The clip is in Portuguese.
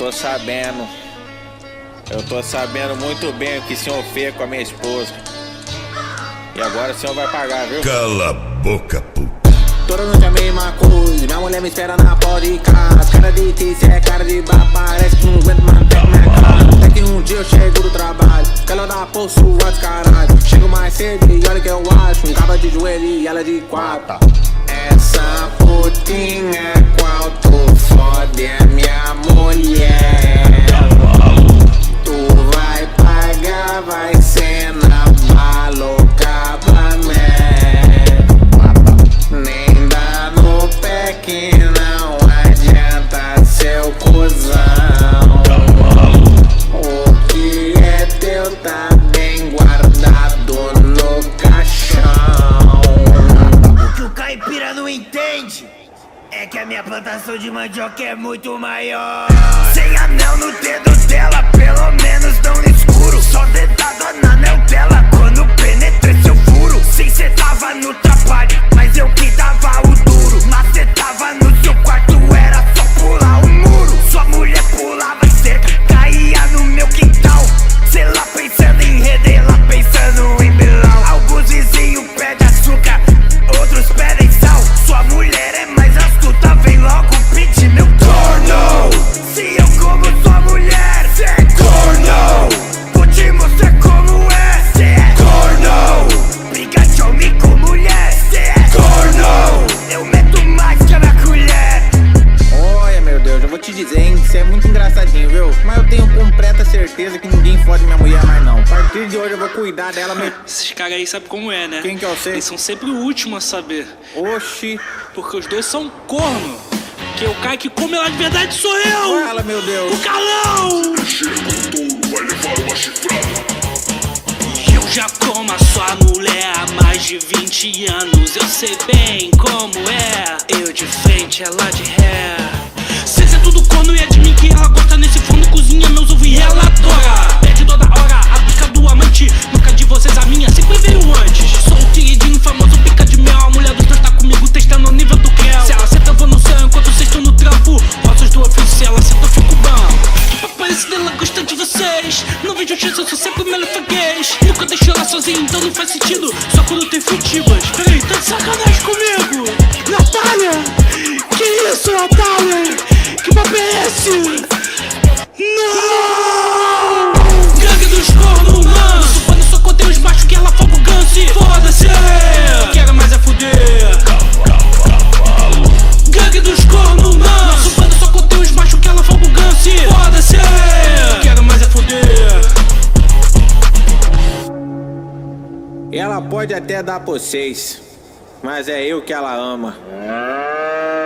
tô sabendo. Eu tô sabendo muito bem o que o senhor fez com a minha esposa. E agora o senhor vai pagar, viu? Cala a boca, puta. Toda noite a mesma coisa, minha mulher me espera na porta de casa. Cara de tícia é cara de bar, parece que não aguento mais até minha cara. Até que um dia eu chego do trabalho, que ela dá por sua descaralho. Chego mais cedo e olha que eu acho, um caba de joelho e ela de quatro. Essa putinha qual tu fode é minha mulher. Tu vai pagar, vai ser na bala ou cabamé. Nem dá no pé que não adianta seu cuzão. O que é teu tá bem guardado no caixão. O que o caipira não entende é que a minha plantação de mandioca é muito maior. Sem anel no dedo dela, pelo menos não no escuro. Só dedada na anel dela quando penetrei seu furo. Sim, cê tava no trabalho, mas eu que dava o duro. Mas cê tava no seu quarto, era só pular o muro. Sua mulher pulava cerca, caía no meu quintal. Cê lá pensando em rede, lá pensando em Bilal. Alguns vizinhos pedem açúcar, outros pedem sal. Sua mulher é mais astuta, vem logo pedir meu torno. Se eu como sua mulher, cê é corno. Vou te mostrar como é, cê é corno. Briga de homem com mulher, cê é corno. Eu meto mais que a minha colher. Olha, meu Deus, eu vou te dizer, hein, você é muito engraçadinho, viu? Mas eu tenho completa certeza que ninguém fode minha mulher mais não. A partir de hoje eu vou cuidar dela mesmo. Esses caras aí sabem como é, né? Quem que eu sei? Eles são sempre o último a saber. Oxi. Porque os dois são corno. Que o cara que come ela de verdade sou eu! Fala, meu Deus. O calão! Vai levar uma chifrada. Eu já como a sua mulher há mais de 20 anos. Eu sei bem como é. Eu de frente, ela de ré. Cês é tudo corno e é de mim que ela gosta. Nesse fundo cozinha meus ovos e ela adora. Pede toda hora a pica do amante. Nunca de vocês a minha sempre veio antes. Sou o queridinho famoso pica de mel. A mulher dos dois tá comigo testando o nível do Kel. Se ela senta eu vou no céu enquanto vocês estão no trampo. Vozes do ofício, se ela senta eu fico bom. Parece dela gosta de vocês. Não vejo chance, eu sou sempre o melhor freguês. Nunca deixo ela sozinha, então não faz sentido. Só quando tem furtivas. Peraí, tá de sacanagem comigo? Natália! Que isso, Natália? Que papo é esse? Não! Gangue dos cornos, mano. Supando só contei os machos que ela fogo ganse. Foda-se! Quero mais é fuder. Gangue dos cornos, mano. Supando só contei os machos que ela fogo ganse. Foda-se! Quero mais é fuder. Ela pode até dar pra vocês, mas é eu que ela ama.